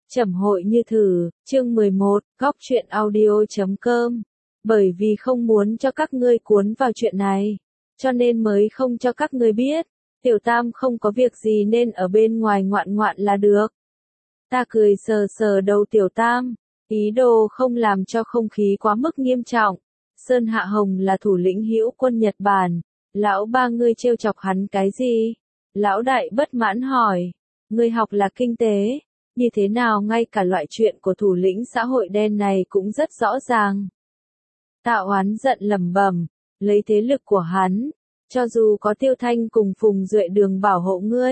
Trầm hội như thử, chương 11, góc truyện audio.com. Bởi vì không muốn cho các ngươi cuốn vào chuyện này, cho nên mới không cho các ngươi biết. Tiểu Tam không có việc gì nên ở bên ngoài ngoạn ngoạn là được. Ta cười sờ sờ đầu Tiểu Tam, ý đồ không làm cho không khí quá mức nghiêm trọng. Sơn Hạ Hồng là thủ lĩnh hữu quân Nhật Bản, lão ba ngươi trêu chọc hắn cái gì? Lão đại bất mãn hỏi, ngươi học là kinh tế, như thế nào ngay cả loại chuyện của thủ lĩnh xã hội đen này cũng rất rõ ràng. Tạ Oán giận lẩm bẩm, lấy thế lực của hắn, cho dù có Tiêu Thanh cùng Phùng Duệ Đường bảo hộ ngươi,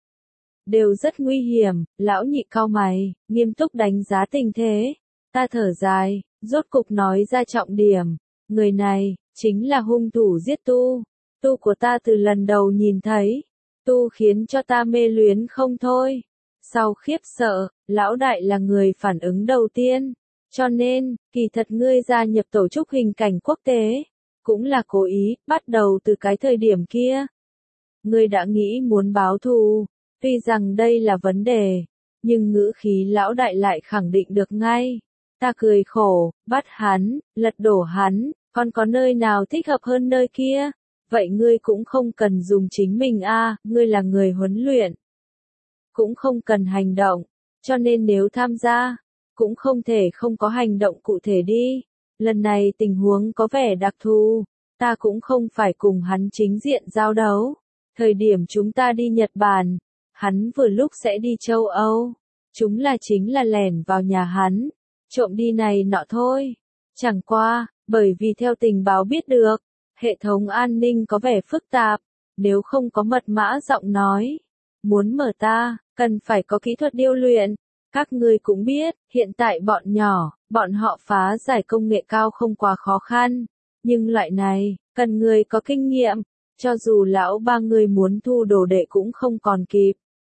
đều rất nguy hiểm. Lão nhị cau mày, nghiêm túc đánh giá tình thế. Ta thở dài, rốt cục nói ra trọng điểm, người này chính là hung thủ giết Tu. Tu của ta từ lần đầu nhìn thấy, Tu khiến cho ta mê luyến không thôi. Sau khiếp sợ, lão đại là người phản ứng đầu tiên, cho nên, kỳ thật ngươi gia nhập tổ chức hình cảnh quốc tế, cũng là cố ý, bắt đầu từ cái thời điểm kia. Ngươi đã nghĩ muốn báo thù, tuy rằng đây là vấn đề, nhưng ngữ khí lão đại lại khẳng định được ngay. Ta cười khổ, bắt hắn, lật đổ hắn, còn có nơi nào thích hợp hơn nơi kia, vậy ngươi cũng không cần dùng chính mình ngươi là người huấn luyện. Cũng không cần hành động, cho nên nếu tham gia, cũng không thể không có hành động cụ thể đi. Lần này tình huống có vẻ đặc thù, ta cũng không phải cùng hắn chính diện giao đấu. Thời điểm chúng ta đi Nhật Bản, hắn vừa lúc sẽ đi châu Âu. Chúng chính là lẻn vào nhà hắn, trộm đi này nọ thôi. Chẳng qua, bởi vì theo tình báo biết được, hệ thống an ninh có vẻ phức tạp, nếu không có mật mã giọng nói. Muốn mở cần phải có kỹ thuật điêu luyện. Các ngươi cũng biết, hiện tại bọn họ phá giải công nghệ cao không quá khó khăn. Nhưng loại này, cần người có kinh nghiệm, cho dù lão ba người muốn thu đồ đệ cũng không còn kịp.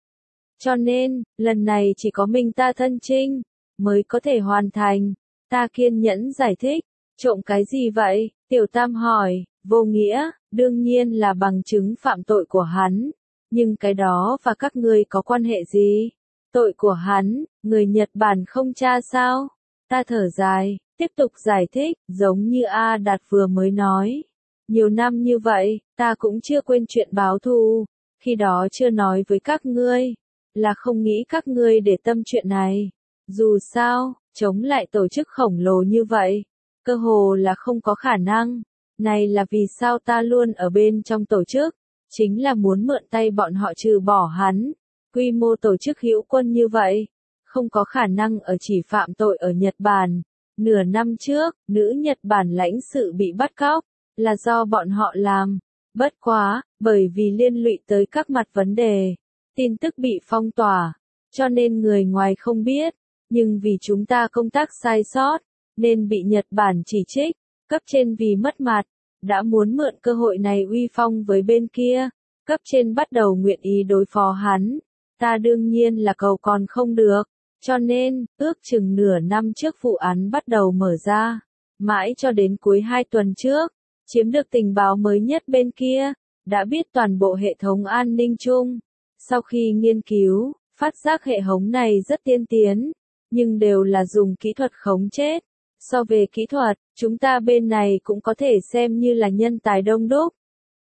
Cho nên, lần này chỉ có mình ta thân chinh, mới có thể hoàn thành. Ta kiên nhẫn giải thích, trộm cái gì vậy? Tiểu Tam hỏi, vô nghĩa, đương nhiên là bằng chứng phạm tội của hắn. Nhưng cái đó và các ngươi có quan hệ gì? Tội của hắn, người Nhật Bản không tra sao? Ta thở dài, tiếp tục giải thích, giống như A Đạt vừa mới nói. Nhiều năm như vậy, ta cũng chưa quên chuyện báo thù. Khi đó chưa nói với các ngươi, là không nghĩ các ngươi để tâm chuyện này. Dù sao, chống lại tổ chức khổng lồ như vậy, cơ hồ là không có khả năng. Này là vì sao ta luôn ở bên trong tổ chức. Chính là muốn mượn tay bọn họ trừ bỏ hắn. Quy mô tổ chức hữu quân như vậy, không có khả năng chỉ phạm tội ở Nhật Bản. Nửa năm trước, nữ Nhật Bản lãnh sự bị bắt cóc, là do bọn họ làm. Bất quá, bởi vì liên lụy tới các mặt vấn đề, tin tức bị phong tỏa, cho nên người ngoài không biết. Nhưng vì chúng ta công tác sai sót, nên bị Nhật Bản chỉ trích, cấp trên vì mất mặt. Đã muốn mượn cơ hội này uy phong với bên kia, cấp trên bắt đầu nguyện ý đối phó hắn. Ta đương nhiên là cầu còn không được, cho nên, ước chừng nửa năm trước vụ án bắt đầu mở ra, mãi cho đến cuối 2 tuần trước, chiếm được tình báo mới nhất bên kia, đã biết toàn bộ hệ thống an ninh chung. Sau khi nghiên cứu, phát giác hệ thống này rất tiên tiến, nhưng đều là dùng kỹ thuật khống chết. So về kỹ thuật, chúng ta bên này cũng có thể xem như là nhân tài đông đúc.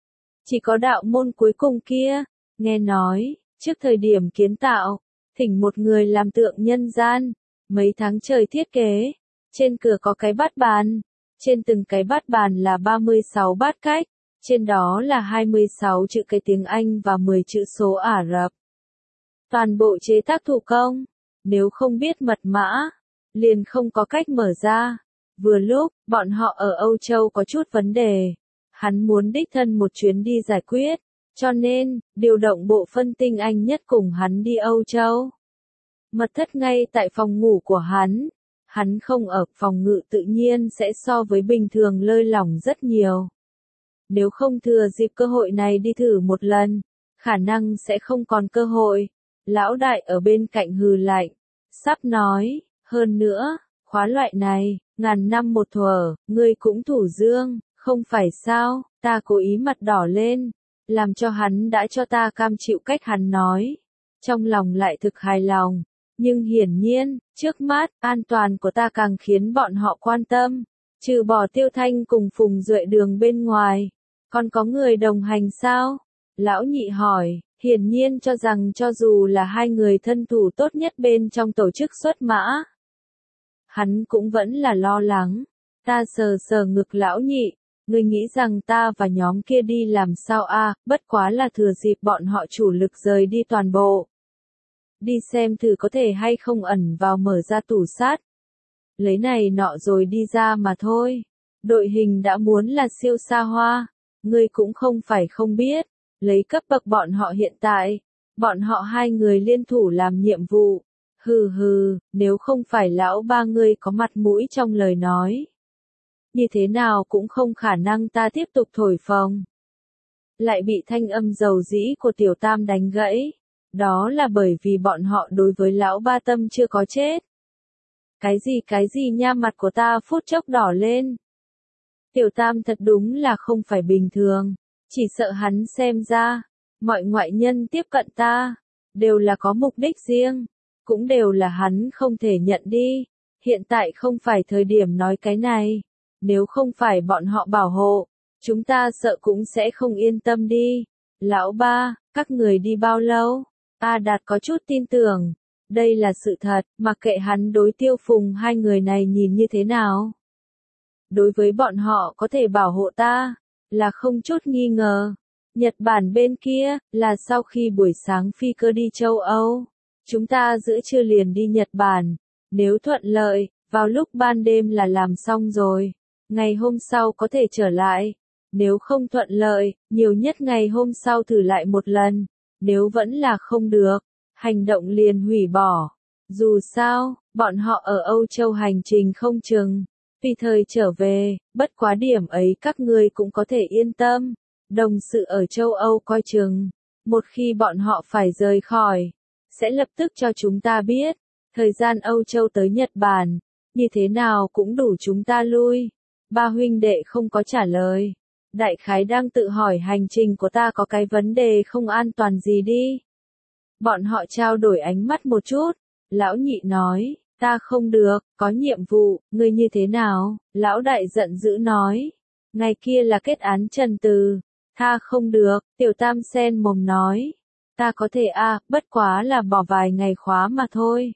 Chỉ có đạo môn cuối cùng kia, nghe nói, trước thời điểm kiến tạo, thỉnh một người làm tượng nhân gian, mấy tháng trời thiết kế, trên cửa có cái bát bàn, trên từng cái bát bàn là 36 bát cách, trên đó là 26 chữ cái tiếng Anh và 10 chữ số Ả Rập. Toàn bộ chế tác thủ công, nếu không biết mật mã, liền không có cách mở ra. Vừa lúc, bọn họ ở Âu Châu có chút vấn đề. Hắn muốn đích thân một chuyến đi giải quyết. Cho nên, điều động bộ phân tinh anh nhất cùng hắn đi Âu Châu. Mật thất ngay tại phòng ngủ của hắn. Hắn không ở phòng ngự tự nhiên sẽ so với bình thường lơi lỏng rất nhiều. Nếu không thừa dịp cơ hội này đi thử một lần, khả năng sẽ không còn cơ hội. Lão đại ở bên cạnh hừ lạnh. Sắp nói. Hơn nữa, khóa loại này, ngàn năm một thuở, ngươi cũng thủ dương, không phải sao? Ta cố ý mặt đỏ lên, làm cho hắn đã cho ta cam chịu cách hắn nói. Trong lòng lại thực hài lòng, Nhưng hiển nhiên, trước mắt, an toàn của ta càng khiến bọn họ quan tâm. Trừ bỏ Tiêu Thanh cùng Phùng Duệ Đường bên ngoài, còn có người đồng hành sao? Lão Nhị hỏi, hiển nhiên cho rằng cho dù là hai người thân thủ tốt nhất bên trong tổ chức xuất mã, hắn cũng vẫn là lo lắng. Ta sờ sờ ngực Lão Nhị, ngươi nghĩ rằng ta và nhóm kia đi làm sao a? Bất quá là thừa dịp bọn họ chủ lực rời đi toàn bộ. Đi xem thử có thể hay không ẩn vào mở ra tủ sát. Lấy này nọ rồi đi ra mà thôi. Đội hình đã muốn là siêu xa hoa. Ngươi cũng không phải không biết. Lấy cấp bậc bọn họ hiện tại. Bọn họ hai người liên thủ làm nhiệm vụ. Hừ hừ, nếu không phải lão ba ngươi có mặt mũi trong lời nói. Như thế nào cũng không khả năng ta tiếp tục thổi phồng. Lại bị thanh âm dầu dĩ của Tiểu Tam đánh gãy. Đó là bởi vì bọn họ đối với lão ba tâm chưa có chết. Cái gì nha, mặt của ta phút chốc đỏ lên. Tiểu Tam thật đúng là không phải bình thường. Chỉ sợ hắn xem ra, mọi ngoại nhân tiếp cận ta, đều là có mục đích riêng. Cũng đều là hắn không thể nhận đi. Hiện tại không phải thời điểm nói cái này. Nếu không phải bọn họ bảo hộ, chúng ta sợ cũng sẽ không yên tâm đi. Lão ba, các người đi bao lâu? A Đạt có chút tin tưởng. Đây là sự thật, mặc kệ hắn đối Tiêu Phùng hai người này nhìn như thế nào. Đối với bọn họ có thể bảo hộ ta, là không chút nghi ngờ. Nhật Bản bên kia, là sau khi buổi sáng phi cơ đi châu Âu. Chúng ta giữa trưa liền đi Nhật Bản. Nếu thuận lợi, vào lúc ban đêm là làm xong rồi. Ngày hôm sau có thể trở lại. Nếu không thuận lợi, nhiều nhất ngày hôm sau thử lại một lần. Nếu vẫn là không được, hành động liền hủy bỏ. Dù sao, bọn họ ở Âu Châu hành trình không chừng. Tùy thời trở về, bất quá điểm ấy các ngươi cũng có thể yên tâm. Đồng sự ở châu Âu coi chừng. Một khi bọn họ phải rời khỏi, sẽ lập tức cho chúng ta biết. Thời gian Âu Châu tới Nhật Bản, như thế nào cũng đủ chúng ta lui. Ba huynh đệ không có trả lời. Đại khái đang tự hỏi hành trình của ta có cái vấn đề không an toàn gì đi. Bọn họ trao đổi ánh mắt một chút. Lão Nhị nói, ta không được, có nhiệm vụ, ngươi như thế nào? Lão Đại giận dữ nói, ngày kia là kết án trần từ. Tha không được, Tiểu Tam sen mồm nói, ta có thể bất quá là bỏ vài ngày khóa mà thôi.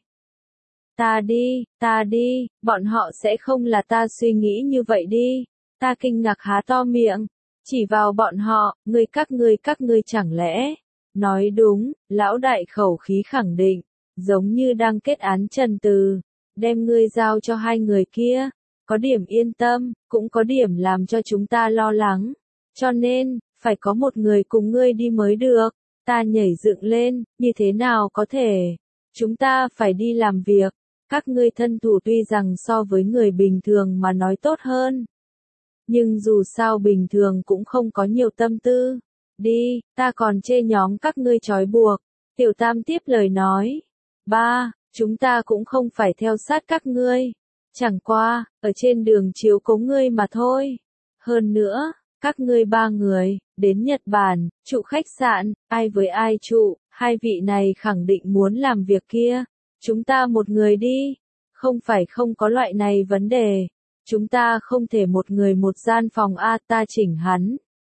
Ta đi, bọn họ sẽ không là ta suy nghĩ như vậy đi. Ta kinh ngạc há to miệng, chỉ vào bọn họ, các ngươi chẳng lẽ. Nói đúng, Lão Đại khẩu khí khẳng định, giống như đang kết án trần từ, đem ngươi giao cho hai người kia. Có điểm yên tâm, cũng có điểm làm cho chúng ta lo lắng. Cho nên, phải có một người cùng ngươi đi mới được. Ta nhảy dựng lên, như thế nào có thể? Chúng ta phải đi làm việc. Các ngươi thân thủ tuy rằng so với người bình thường mà nói tốt hơn. Nhưng dù sao bình thường cũng không có nhiều tâm tư. Đi, ta còn chê nhóm các ngươi trói buộc. Tiểu Tam tiếp lời nói. Ba, chúng ta cũng không phải theo sát các ngươi. Chẳng qua, ở trên đường chiếu cố ngươi mà thôi. Hơn nữa, các ngươi ba người, đến Nhật Bản, trụ khách sạn, ai với ai trụ, hai vị này khẳng định muốn làm việc kia. Chúng ta một người đi. Không phải không có loại này vấn đề. Chúng ta không thể một người một gian phòng ta chỉnh hắn.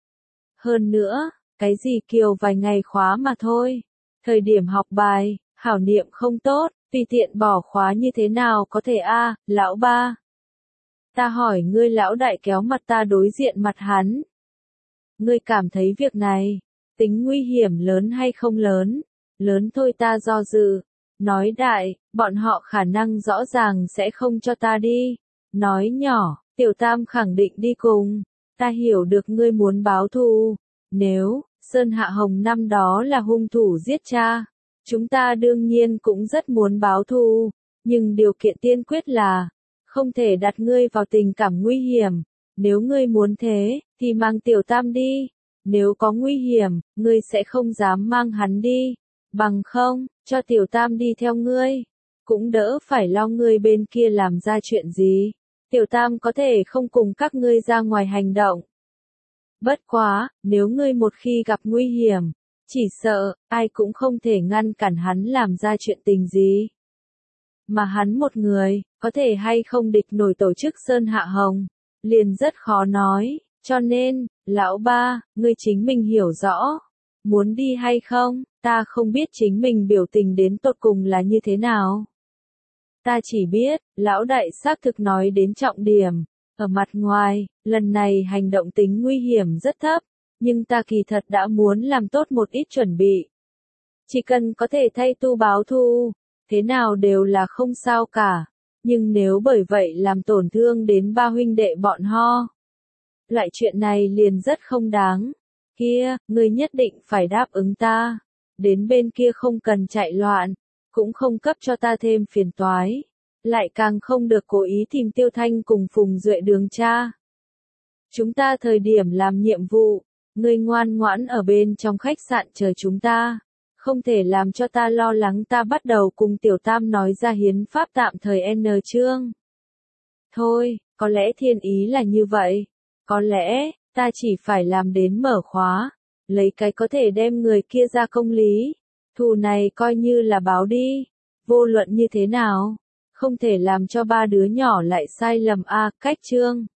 Hơn nữa, cái gì kiều vài ngày khóa mà thôi. Thời điểm học bài, hảo niệm không tốt, tùy tiện bỏ khóa như thế nào có thể Lão ba. Ta hỏi ngươi, Lão Đại kéo mặt ta đối diện mặt hắn. Ngươi cảm thấy việc này, tính nguy hiểm lớn hay không lớn? Lớn thôi, ta do dự. Nói đại, bọn họ khả năng rõ ràng sẽ không cho ta đi. Nói nhỏ, Tiểu Tam khẳng định đi cùng. Ta hiểu được ngươi muốn báo thù. Nếu, Sơn Hạ Hồng năm đó là hung thủ giết cha, chúng ta đương nhiên cũng rất muốn báo thù. Nhưng điều kiện tiên quyết là, không thể đặt ngươi vào tình cảm nguy hiểm. Nếu ngươi muốn thế, thì mang Tiểu Tam đi. Nếu có nguy hiểm, ngươi sẽ không dám mang hắn đi. Bằng không, cho Tiểu Tam đi theo ngươi. Cũng đỡ phải lo ngươi bên kia làm ra chuyện gì. Tiểu Tam có thể không cùng các ngươi ra ngoài hành động. Bất quá, nếu ngươi một khi gặp nguy hiểm, chỉ sợ, ai cũng không thể ngăn cản hắn làm ra chuyện tình gì. Mà hắn một người, có thể hay không địch nổi tổ chức Sơn Hạ Hồng, liền rất khó nói, cho nên, lão ba, ngươi chính mình hiểu rõ, muốn đi hay không, ta không biết chính mình biểu tình đến tột cùng là như thế nào. Ta chỉ biết, lão đại xác thực nói đến trọng điểm, ở mặt ngoài, lần này hành động tính nguy hiểm rất thấp, nhưng ta kỳ thật đã muốn làm tốt một ít chuẩn bị. Chỉ cần có thể thay tu báo thù, thế nào đều là không sao cả, nhưng nếu bởi vậy làm tổn thương đến ba huynh đệ bọn ho, loại chuyện này liền rất không đáng. Kia, ngươi nhất định phải đáp ứng ta, đến bên kia không cần chạy loạn, cũng không cấp cho ta thêm phiền toái, lại càng không được cố ý tìm Tiêu Thanh cùng Phùng Duệ đường cha. Chúng ta thời điểm làm nhiệm vụ, ngươi ngoan ngoãn ở bên trong khách sạn chờ chúng ta, không thể làm cho ta lo lắng ta bắt đầu cùng Tiểu Tam nói ra hiến pháp tạm thời N chương. Thôi, có lẽ thiên ý là như vậy, có lẽ, ta chỉ phải làm đến mở khóa, lấy cái có thể đem người kia ra công lý, thù này coi như là báo đi, vô luận như thế nào, không thể làm cho ba đứa nhỏ lại sai lầm a. Cách chương